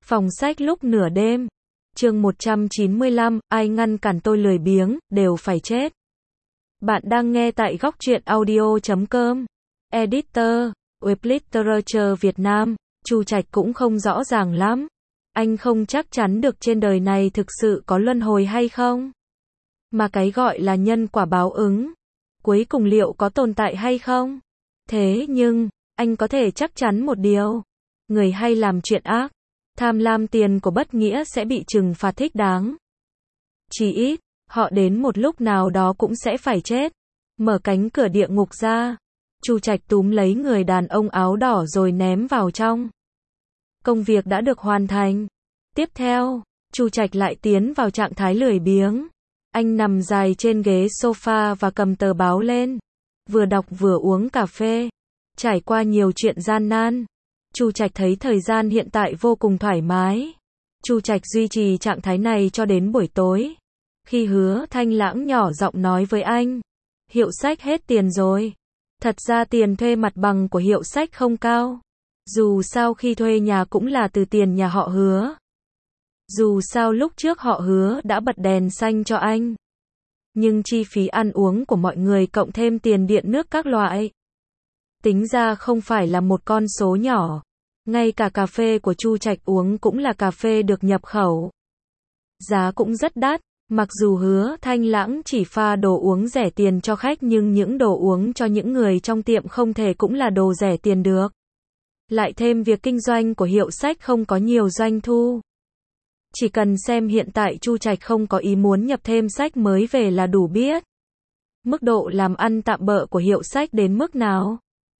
Phòng sách lúc nửa đêm. Chương 195, ai ngăn cản tôi lười biếng, đều phải chết. Bạn đang nghe tại góc truyện audio.com. Editor, Web Literature Việt Nam. Chu Trạch cũng không rõ ràng lắm. Anh không chắc chắn được trên đời này thực sự có luân hồi hay không. Mà cái gọi là nhân quả báo ứng, cuối cùng liệu có tồn tại hay không? Thế nhưng, anh có thể chắc chắn một điều. Người hay làm chuyện ác, tham lam tiền của bất nghĩa sẽ bị trừng phạt thích đáng. Chỉ ít, họ đến một lúc nào đó cũng sẽ phải chết. Mở cánh cửa địa ngục ra. Chu Trạch túm lấy người đàn ông áo đỏ rồi ném vào trong. Công việc đã được hoàn thành. Tiếp theo, Chu Trạch lại tiến vào trạng thái lười biếng. Anh nằm dài trên ghế sofa và cầm tờ báo lên. Vừa đọc vừa uống cà phê. Trải qua nhiều chuyện gian nan, Chu Trạch thấy thời gian hiện tại vô cùng thoải mái. Chu Trạch duy trì trạng thái này cho đến buổi tối. Khi Hứa Thanh Lãng nhỏ giọng nói với anh, hiệu sách hết tiền rồi. Thật ra tiền thuê mặt bằng của hiệu sách không cao. Dù sao khi thuê nhà cũng là từ tiền nhà họ Hứa. Dù sao lúc trước họ Hứa đã bật đèn xanh cho anh. Nhưng chi phí ăn uống của mọi người cộng thêm tiền điện nước các loại, tính ra không phải là một con số nhỏ. Ngay cả cà phê của Chu Trạch uống cũng là cà phê được nhập khẩu. Giá cũng rất đắt, mặc dù Hứa Thanh Lãng chỉ pha đồ uống rẻ tiền cho khách nhưng những đồ uống cho những người trong tiệm không thể cũng là đồ rẻ tiền được. Lại thêm việc kinh doanh của hiệu sách không có nhiều doanh thu. Chỉ cần xem hiện tại Chu Trạch không có ý muốn nhập thêm sách mới về là đủ biết mức độ làm ăn tạm bợ của hiệu sách đến mức nào.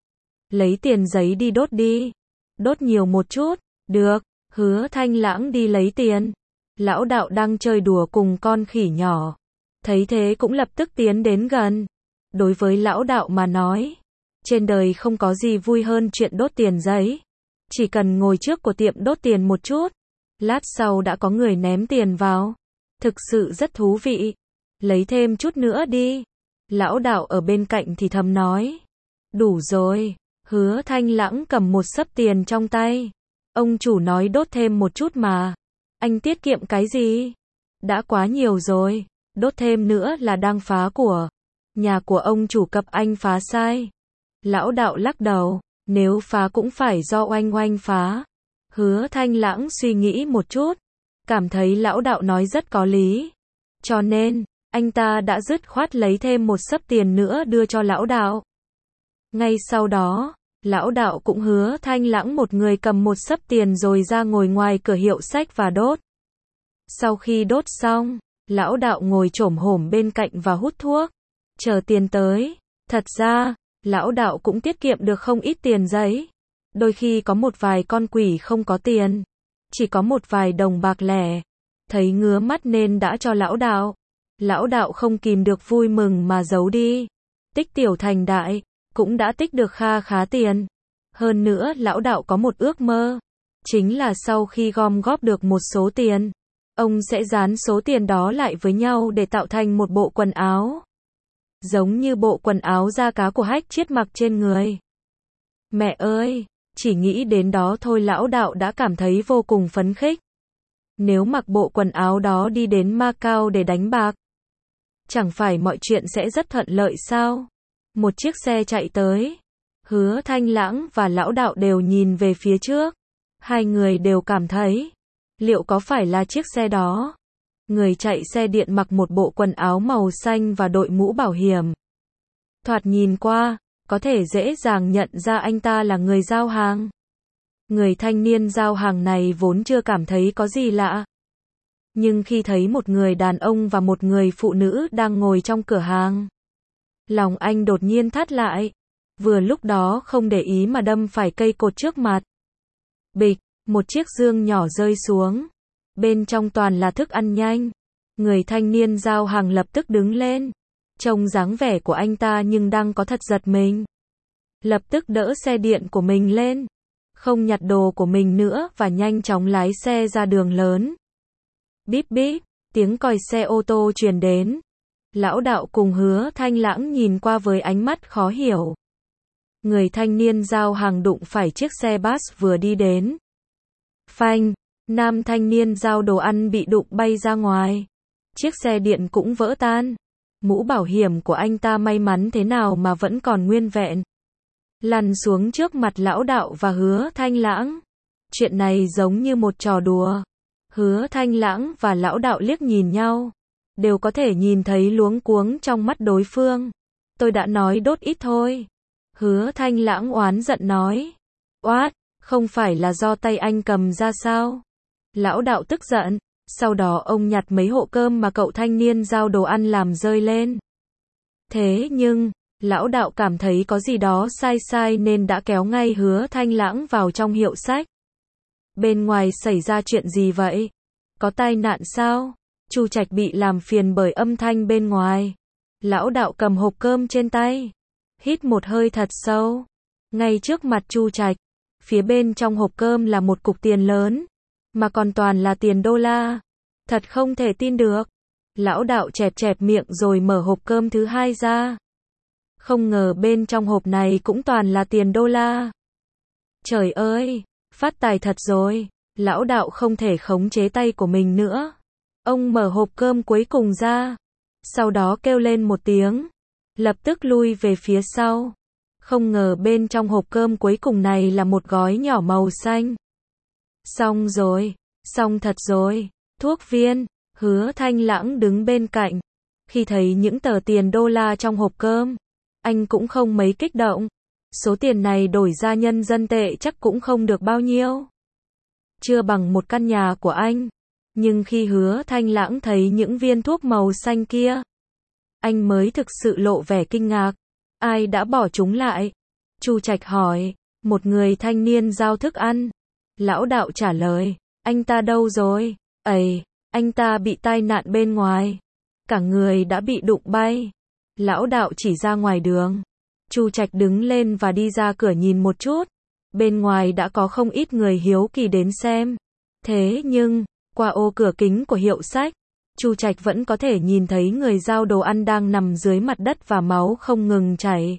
Lấy tiền giấy đi đốt đi. Đốt nhiều một chút. Được. Hứa Thanh Lãng đi lấy tiền. Lão đạo đang chơi đùa cùng con khỉ nhỏ. Thấy thế cũng lập tức tiến đến gần. Đối với lão đạo mà nói, trên đời không có gì vui hơn chuyện đốt tiền giấy. Chỉ cần ngồi trước của tiệm đốt tiền một chút, lát sau đã có người ném tiền vào. Thực sự rất thú vị. Lấy thêm chút nữa đi. Lão đạo ở bên cạnh thì thầm nói. Đủ rồi. Hứa Thanh Lãng cầm một xấp tiền trong tay. Ông chủ nói đốt thêm một chút mà. Anh tiết kiệm cái gì? Đã quá nhiều rồi. Đốt thêm nữa là đang phá của nhà của ông chủ, cập anh phá sai. Lão đạo lắc đầu. Nếu phá cũng phải do oanh oanh phá. Hứa Thanh Lãng suy nghĩ một chút. Cảm thấy lão đạo nói rất có lý. Cho nên, anh ta đã dứt khoát lấy thêm một xấp tiền nữa đưa cho lão đạo. Ngay sau đó, lão đạo cũng Hứa Thanh Lãng một người cầm một xấp tiền rồi ra ngồi ngoài cửa hiệu sách và đốt. Sau khi đốt xong, lão đạo ngồi chổm hổm bên cạnh và hút thuốc, chờ tiền tới. Thật ra, lão đạo cũng tiết kiệm được không ít tiền giấy. Đôi khi có một vài con quỷ không có tiền, chỉ có một vài đồng bạc lẻ. Thấy ngứa mắt nên đã cho lão đạo. Lão đạo không kìm được vui mừng mà giấu đi. Tích tiểu thành đại, cũng đã tích được kha khá tiền. Hơn nữa lão đạo có một ước mơ. Chính là sau khi gom góp được một số tiền, ông sẽ dán số tiền đó lại với nhau để tạo thành một bộ quần áo. Giống như bộ quần áo da cá của Hách Chiết mặc trên người. Mẹ ơi! Chỉ nghĩ đến đó thôi lão đạo đã cảm thấy vô cùng phấn khích. Nếu mặc bộ quần áo đó đi đến Macau để đánh bạc, chẳng phải mọi chuyện sẽ rất thuận lợi sao? Một chiếc xe chạy tới. Hứa Thanh Lãng và lão đạo đều nhìn về phía trước. Hai người đều cảm thấy, liệu có phải là chiếc xe đó? Người chạy xe điện mặc một bộ quần áo màu xanh và đội mũ bảo hiểm. Thoạt nhìn qua, có thể dễ dàng nhận ra anh ta là người giao hàng. Người thanh niên giao hàng này vốn chưa cảm thấy có gì lạ. Nhưng khi thấy một người đàn ông và một người phụ nữ đang ngồi trong cửa hàng, lòng anh đột nhiên thắt lại. Vừa lúc đó không để ý mà đâm phải cây cột trước mặt. Bịch, một chiếc dương nhỏ rơi xuống. Bên trong toàn là thức ăn nhanh. Người thanh niên giao hàng lập tức đứng lên. Trông dáng vẻ của anh ta nhưng đang có thật giật mình. Lập tức đỡ xe điện của mình lên. Không nhặt đồ của mình nữa và nhanh chóng lái xe ra đường lớn. Bíp bíp, tiếng còi xe ô tô truyền đến. Lão đạo cùng Hứa Thanh Lãng nhìn qua với ánh mắt khó hiểu. Người thanh niên giao hàng đụng phải chiếc xe bus vừa đi đến. Phanh, Nam thanh niên giao đồ ăn bị đụng bay ra ngoài. Chiếc xe điện cũng vỡ tan. Mũ bảo hiểm của anh ta may mắn thế nào mà vẫn còn nguyên vẹn. Lăn xuống trước mặt lão đạo và Hứa Thanh Lãng. Chuyện này giống như một trò đùa. Hứa Thanh Lãng và lão đạo liếc nhìn nhau. Đều có thể nhìn thấy luống cuống trong mắt đối phương. Tôi đã nói đốt ít thôi. Hứa Thanh Lãng oán giận nói. Oát, không phải là do tay anh cầm ra sao? Lão đạo tức giận. Sau đó ông nhặt mấy hộp cơm mà cậu thanh niên giao đồ ăn làm rơi lên. Thế nhưng, lão đạo cảm thấy có gì đó sai sai nên đã kéo ngay Hứa Thanh Lãng vào trong hiệu sách. Bên ngoài xảy ra chuyện gì vậy? Có tai nạn sao? Chu Trạch bị làm phiền bởi âm thanh bên ngoài. Lão đạo cầm hộp cơm trên tay. Hít một hơi thật sâu. Ngay trước mặt Chu Trạch. Phía bên trong hộp cơm là một cục tiền lớn. Mà còn toàn là tiền đô la. Thật không thể tin được. Lão đạo chẹp chẹp miệng rồi mở hộp cơm thứ hai ra. Không ngờ bên trong hộp này cũng toàn là tiền đô la. Trời ơi, phát tài thật rồi. Lão đạo không thể khống chế tay của mình nữa. Ông mở hộp cơm cuối cùng ra. Sau đó kêu lên một tiếng. Lập tức lui về phía sau. Không ngờ bên trong hộp cơm cuối cùng này là một gói nhỏ màu xanh. Xong rồi, xong thật rồi. Thuốc viên. Hứa Thanh Lãng đứng bên cạnh. Khi thấy những tờ tiền đô la trong hộp cơm, anh cũng không mấy kích động. Số tiền này đổi ra nhân dân tệ chắc cũng không được bao nhiêu. Chưa bằng một căn nhà của anh. Nhưng khi Hứa Thanh Lãng thấy những viên thuốc màu xanh kia, anh mới thực sự lộ vẻ kinh ngạc. Ai đã bỏ chúng lại? Chu Trạch hỏi. Một người thanh niên giao thức ăn. Lão đạo trả lời. Anh ta đâu rồi? Ây, anh ta bị tai nạn bên ngoài. Cả người đã bị đụng bay. Lão đạo chỉ ra ngoài đường. Chu Trạch đứng lên và đi ra cửa nhìn một chút. Bên ngoài đã có không ít người hiếu kỳ đến xem. Thế nhưng, qua ô cửa kính của hiệu sách, Chu Trạch vẫn có thể nhìn thấy người giao đồ ăn đang nằm dưới mặt đất và máu không ngừng chảy.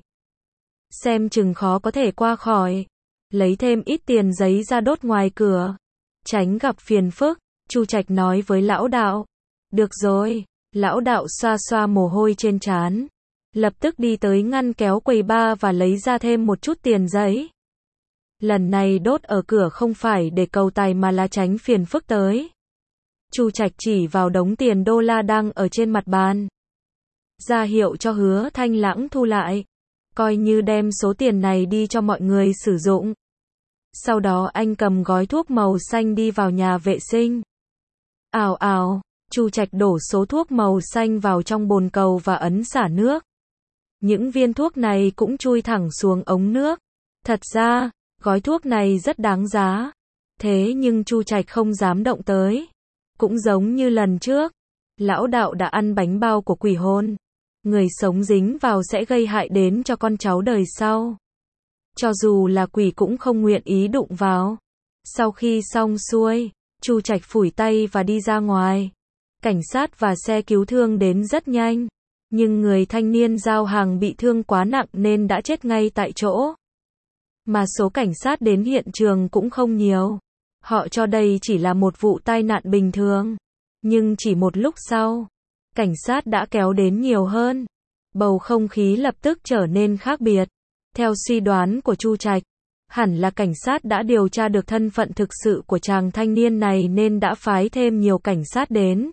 Xem chừng khó có thể qua khỏi. Lấy thêm ít tiền giấy ra đốt ngoài cửa. Tránh gặp phiền phức, Chu Trạch nói với lão đạo. Được rồi, lão đạo xoa xoa mồ hôi trên trán. Lập tức đi tới ngăn kéo quầy bar và lấy ra thêm một chút tiền giấy. Lần này đốt ở cửa không phải để cầu tài mà là tránh phiền phức tới. Chu Trạch chỉ vào đống tiền đô la đang ở trên mặt bàn. Ra hiệu cho Hứa Thanh Lãng thu lại. Coi như đem số tiền này đi cho mọi người sử dụng. Sau đó anh cầm gói thuốc màu xanh đi vào nhà vệ sinh. Ào ào, Chu Trạch đổ số thuốc màu xanh vào trong bồn cầu và ấn xả nước. Những viên thuốc này cũng chui thẳng xuống ống nước. Thật ra, gói thuốc này rất đáng giá. Thế nhưng Chu Trạch không dám động tới. Cũng giống như lần trước, lão đạo đã ăn bánh bao của quỷ hồn. Người sống dính vào sẽ gây hại đến cho con cháu đời sau. Cho dù là quỷ cũng không nguyện ý đụng vào. Sau khi xong xuôi, Chu Trạch phủi tay và đi ra ngoài. Cảnh sát và xe cứu thương đến rất nhanh. Nhưng người thanh niên giao hàng bị thương quá nặng nên đã chết ngay tại chỗ. Mà số cảnh sát đến hiện trường cũng không nhiều. Họ cho đây chỉ là một vụ tai nạn bình thường. Nhưng chỉ một lúc sau, cảnh sát đã kéo đến nhiều hơn. Bầu không khí lập tức trở nên khác biệt. Theo suy đoán của Chu Trạch, hẳn là cảnh sát đã điều tra được thân phận thực sự của chàng thanh niên này nên đã phái thêm nhiều cảnh sát đến.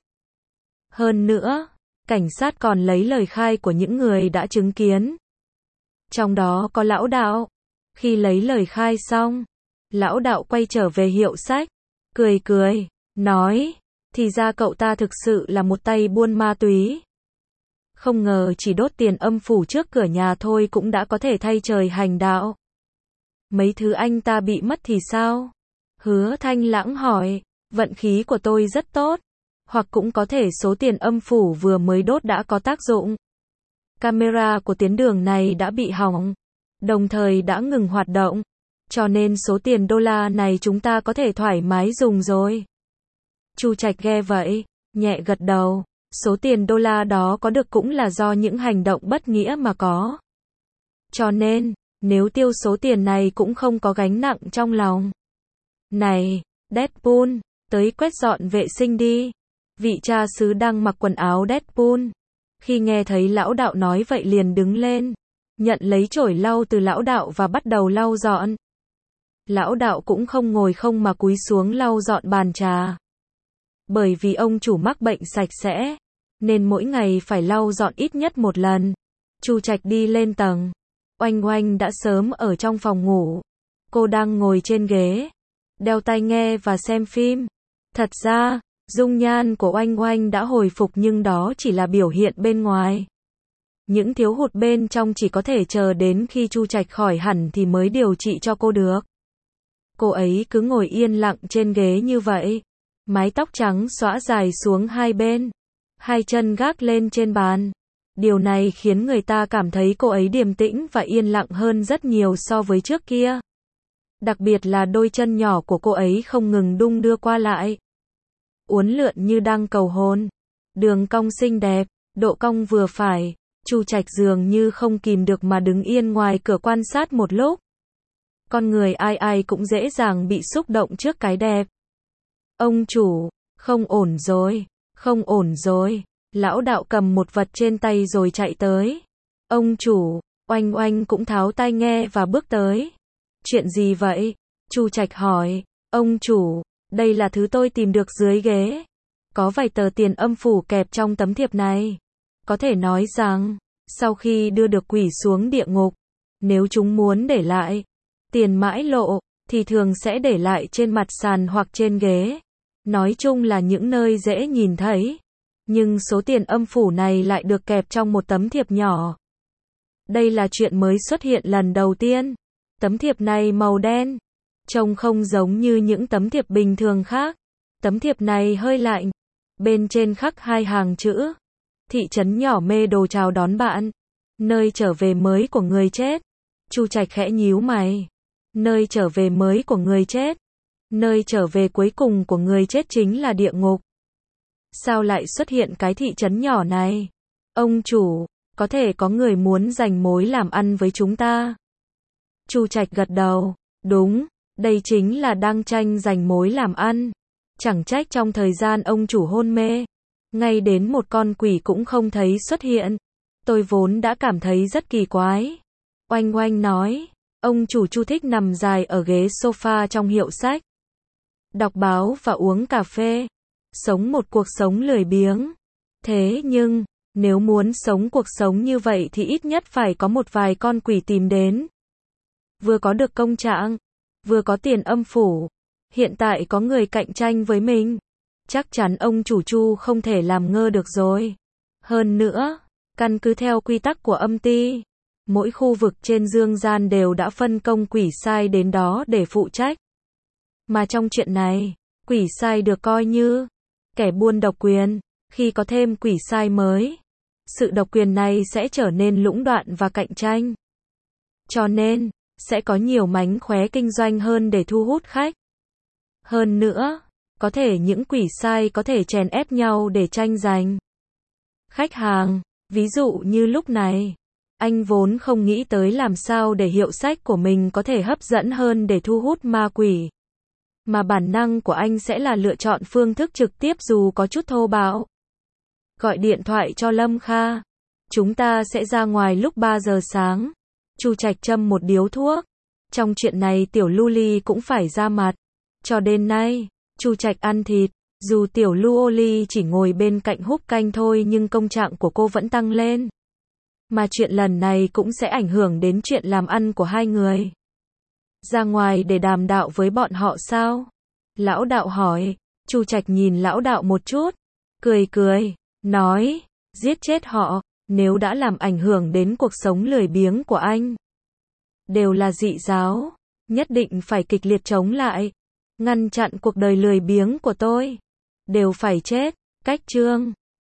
Hơn nữa, cảnh sát còn lấy lời khai của những người đã chứng kiến. Trong đó có lão đạo. Khi lấy lời khai xong, lão đạo quay trở về hiệu sách, cười cười, nói, thì ra cậu ta thực sự là một tay buôn ma túy. Không ngờ chỉ đốt tiền âm phủ trước cửa nhà thôi cũng đã có thể thay trời hành đạo. Mấy thứ anh ta bị mất thì sao? Hứa Thanh Lãng hỏi, vận khí của tôi rất tốt. Hoặc cũng có thể số tiền âm phủ vừa mới đốt đã có tác dụng. Camera của tuyến đường này đã bị hỏng, đồng thời đã ngừng hoạt động. Cho nên số tiền đô la này chúng ta có thể thoải mái dùng rồi. Chu Trạch nghe vậy, nhẹ gật đầu. Số tiền đô la đó có được cũng là do những hành động bất nghĩa mà có. Cho nên, nếu tiêu số tiền này cũng không có gánh nặng trong lòng. Này, Deadpool, tới quét dọn vệ sinh đi. Vị cha xứ đang mặc quần áo Deadpool. Khi nghe thấy lão đạo nói vậy liền đứng lên, nhận lấy chổi lau từ lão đạo và bắt đầu lau dọn. Lão đạo cũng không ngồi không mà cúi xuống lau dọn bàn trà. Bởi vì ông chủ mắc bệnh sạch sẽ, nên mỗi ngày phải lau dọn ít nhất một lần. Chu Trạch đi lên tầng. Oanh Oanh đã sớm ở trong phòng ngủ. Cô đang ngồi trên ghế, đeo tai nghe và xem phim. Thật ra, dung nhan của Oanh Oanh đã hồi phục nhưng đó chỉ là biểu hiện bên ngoài. Những thiếu hụt bên trong chỉ có thể chờ đến khi Chu Trạch khỏi hẳn thì mới điều trị cho cô được. Cô ấy cứ ngồi yên lặng trên ghế như vậy. Mái tóc trắng xõa dài xuống hai bên. Hai chân gác lên trên bàn. Điều này khiến người ta cảm thấy cô ấy điềm tĩnh và yên lặng hơn rất nhiều so với trước kia. Đặc biệt là đôi chân nhỏ của cô ấy không ngừng đung đưa qua lại, uốn lượn như đang cầu hôn. Đường cong xinh đẹp, độ cong vừa phải. Chu Trạch dường như không kìm được mà đứng yên ngoài cửa quan sát một lúc. Con người ai ai cũng dễ dàng bị xúc động trước cái đẹp. Ông chủ, không ổn rồi, không ổn rồi. Lão đạo cầm một vật trên tay rồi chạy tới. Ông chủ, Oanh Oanh cũng tháo tai nghe và bước tới. Chuyện gì vậy? Chu Trạch hỏi. Ông chủ, đây là thứ tôi tìm được dưới ghế. Có vài tờ tiền âm phủ kẹp trong tấm thiệp này. Có thể nói rằng, sau khi đưa được quỷ xuống địa ngục, nếu chúng muốn để lại tiền mãi lộ, thì thường sẽ để lại trên mặt sàn hoặc trên ghế. Nói chung là những nơi dễ nhìn thấy. Nhưng số tiền âm phủ này lại được kẹp trong một tấm thiệp nhỏ. Đây là chuyện mới xuất hiện lần đầu tiên. Tấm thiệp này màu đen, trông không giống như những tấm thiệp bình thường khác. Tấm thiệp này hơi lạnh. Bên trên khắc hai hàng chữ. Thị trấn nhỏ mê đồ chào đón bạn. Nơi trở về mới của người chết. Chu Trạch khẽ nhíu mày. Nơi trở về mới của người chết. Nơi trở về cuối cùng của người chết chính là địa ngục. Sao lại xuất hiện cái thị trấn nhỏ này? Ông chủ, có thể có người muốn giành mối làm ăn với chúng ta. Chu Trạch gật đầu. Đúng, đây chính là đang tranh giành mối làm ăn. Chẳng trách trong thời gian ông chủ hôn mê, ngay đến một con quỷ cũng không thấy xuất hiện. Tôi vốn đã cảm thấy rất kỳ quái. Oanh Oanh nói. Ông chủ Chu thích nằm dài ở ghế sofa trong hiệu sách, đọc báo và uống cà phê. Sống một cuộc sống lười biếng. Thế nhưng, nếu muốn sống cuộc sống như vậy thì ít nhất phải có một vài con quỷ tìm đến. Vừa có được công trạng, vừa có tiền âm phủ. Hiện tại có người cạnh tranh với mình. Chắc chắn ông chủ Chu không thể làm ngơ được rồi. Hơn nữa, căn cứ theo quy tắc của âm ty, mỗi khu vực trên dương gian đều đã phân công quỷ sai đến đó để phụ trách. Mà trong chuyện này, quỷ sai được coi như kẻ buôn độc quyền. Khi có thêm quỷ sai mới, sự độc quyền này sẽ trở nên lũng đoạn và cạnh tranh. Cho nên, sẽ có nhiều mánh khóe kinh doanh hơn để thu hút khách. Hơn nữa, có thể những quỷ sai có thể chèn ép nhau để tranh giành khách hàng. Ví dụ như lúc này, anh vốn không nghĩ tới làm sao để hiệu sách của mình có thể hấp dẫn hơn để thu hút ma quỷ. Mà bản năng của anh sẽ là lựa chọn phương thức trực tiếp dù có chút thô bạo. Gọi điện thoại cho Lâm Kha. Chúng ta sẽ ra ngoài lúc 3 giờ sáng. Chu Trạch châm một điếu thuốc. Trong chuyện này Tiểu Luli cũng phải ra mặt. Cho đến nay, Chu Trạch ăn thịt. Dù Tiểu Luoli chỉ ngồi bên cạnh húp canh thôi nhưng công trạng của cô vẫn tăng lên. Mà chuyện lần này cũng sẽ ảnh hưởng đến chuyện làm ăn của hai người. Ra ngoài để đàm đạo với bọn họ sao? Lão đạo hỏi. Chu Trạch nhìn lão đạo một chút, cười cười, nói, giết chết họ, nếu đã làm ảnh hưởng đến cuộc sống lười biếng của anh. Đều là dị giáo, nhất định phải kịch liệt chống lại, ngăn chặn cuộc đời lười biếng của tôi. Đều phải chết. Cách chương